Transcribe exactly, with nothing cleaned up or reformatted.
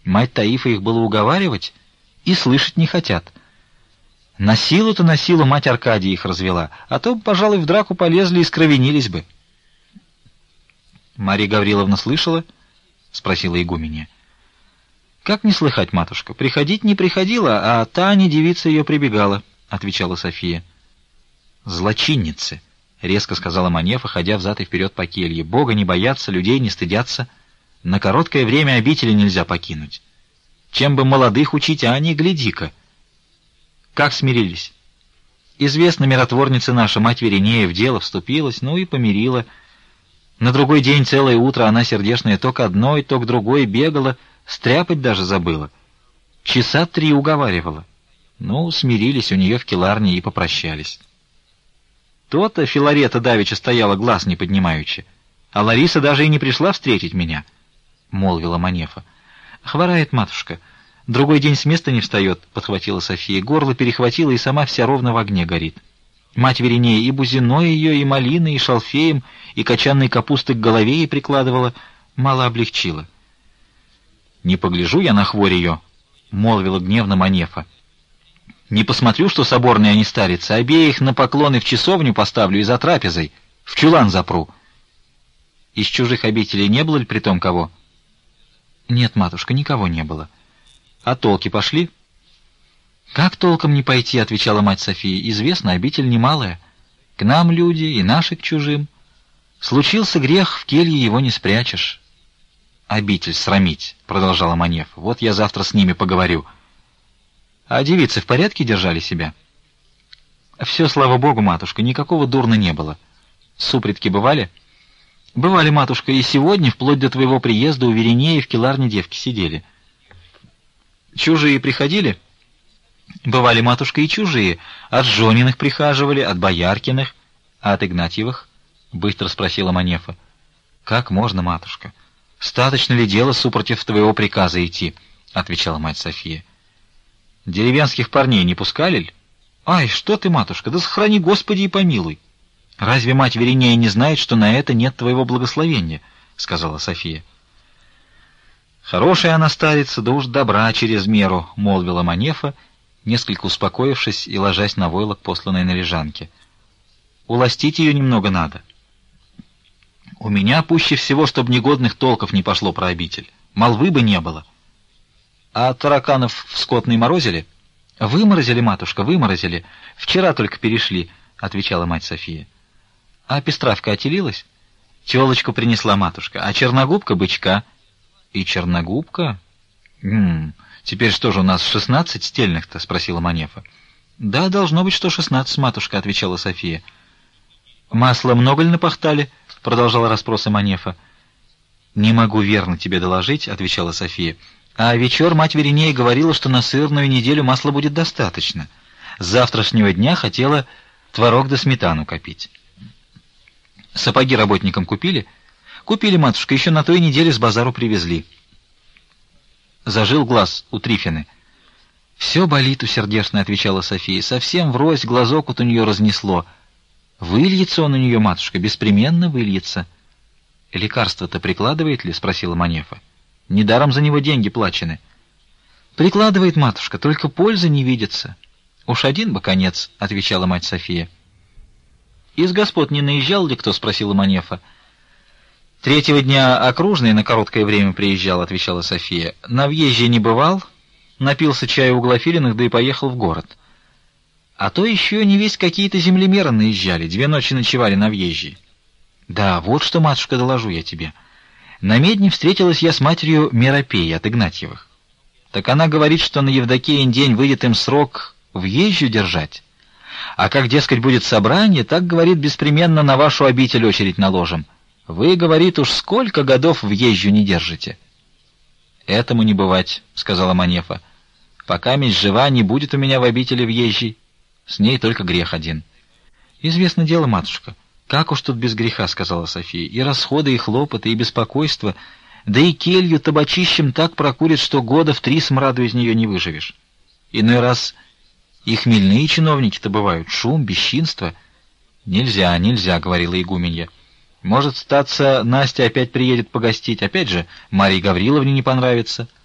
Мать Таифа их было уговаривать, и слышать не хотят. На силу-то на силу мать Аркадия их развела, а то, пожалуй, в драку полезли и скровенились бы. Марья Гавриловна слышала? — спросила игуменья. — Как не слыхать, матушка? Приходить не приходила, а Таня, девица, ее прибегала, — отвечала София. — Злочинницы, — резко сказала Манефа, ходя взад и вперед по келье. — Бога не боятся, людей не стыдятся. На короткое время обители нельзя покинуть. Чем бы молодых учить, а они, гляди-ка. Как смирились? Известно, миротворница наша, мать Веринея, в дело вступилась, ну и помирила. На другой день целое утро она сердечная то к одной, то к другой бегала, стряпать даже забыла. Часа три уговаривала. Ну, смирились у нее в келарне и попрощались. То-то Филарета давеча стояла, глаз не поднимаючи, а Лариса даже и не пришла встретить меня, — молвила Манефа. — Хворает матушка. Другой день с места не встает, — подхватила София. Горло перехватила и сама вся ровно в огне горит. Мать Веринея и бузиной ее, и малиной, и шалфеем, и кочанной капусты к голове ей прикладывала, мало облегчила. — Не погляжу я на хворь ее, — молвила гневно Манефа. — Не посмотрю, что соборные они старицы, обеих на поклоны в часовню поставлю и за трапезой, в чулан запру. Из чужих обителей не было ли при том кого? — Нет, матушка, никого не было. — А толки пошли? — Как толком не пойти, — отвечала мать Софии. — Известно, обитель немалая. К нам люди, и наши к чужим. Случился грех, в келье его не спрячешь. — Обитель срамить, — продолжала Манефа. — Вот я завтра с ними поговорю. — А девицы в порядке держали себя? — Все, слава богу, матушка, никакого дурна не было. — Супредки бывали? — Бывали, матушка, и сегодня, вплоть до твоего приезда, у Веринея в келарне девки сидели. — Чужие приходили? — Бывали, матушка, и чужие. От Жониных прихаживали, от Бояркиных. — А от Игнатьевых? — быстро спросила Манефа. — Как можно, матушка? Статочно ли дело супротив твоего приказа идти? — отвечала мать София. — Деревенских парней не пускали ли? — Ай, что ты, матушка, да сохрани Господи и помилуй. — Разве мать Веринея не знает, что на это нет твоего благословения? — сказала София. — Хорошая она старица, да уж добра через меру, — молвила Манефа, несколько успокоившись и ложась на войлок, посланной на лежанке. — Уластить ее немного надо. — У меня пуще всего, чтоб негодных толков не пошло про обитель. Молвы бы не было. — А тараканов в скотной морозили? — Выморозили, матушка, выморозили. Вчера только перешли, — отвечала мать София. — А пестравка отелилась? — Телочку принесла матушка. — А черногубка — бычка. — И черногубка? М — Теперь что же у нас, шестнадцать стельных-то? — спросила Манефа. — Да, должно быть, что шестнадцать, матушка, — отвечала София. — Масло много ли напахтали? — продолжала расспросы Манефа. — Не могу верно тебе доложить, — отвечала София. — А вечер мать Веринея говорила, что на сырную неделю масла будет достаточно. С завтрашнего дня хотела творог да сметану копить. — Сапоги работникам купили? — Купили, матушка, еще на той неделе с базару привезли. Зажил глаз у Трифины. — Все болит у сердечной, — отвечала София. — Совсем врозь глазок вот у нее разнесло. Выльется он у нее, матушка, беспременно выльется. — Лекарство-то прикладывает ли? — спросила Манефа. — Недаром за него деньги плачены. — Прикладывает, матушка, только пользы не видится. — Уж один бы конец, — отвечала мать София. — Из господ не наезжал ли кто? — спросила Манефа. — Третьего дня окружный на короткое время приезжал, — отвечала София. — На въезде не бывал, напился чаю у Глафириных, да и поехал в город. А то еще не весть какие-то землемеры наезжали, две ночи ночевали на въезде. Да, вот что, матушка, доложу я тебе. На медне встретилась я с матерью Меропеи от Игнатьевых. Так она говорит, что на Евдокиин день выйдет им срок въезжу держать. А как, дескать, будет собрание, так, говорит, беспременно на вашу обитель очередь наложим. Вы, говорит, уж сколько годов въезжу не держите. — Этому не бывать, — сказала Манефа. — Пока месть жива, не будет у меня в обители въезжей. С ней только грех один. — Известно дело, матушка. Как уж тут без греха, — сказала София. И расходы, и хлопоты, и беспокойство, да и келью табачищем так прокурит, что года в три смраду из нее не выживешь. Иной раз и хмельные чиновники-то бывают, шум, бесчинство. — Нельзя, нельзя, — говорила игуменья. Может, статься, Настя опять приедет погостить, опять же, Марье Гавриловне не понравится.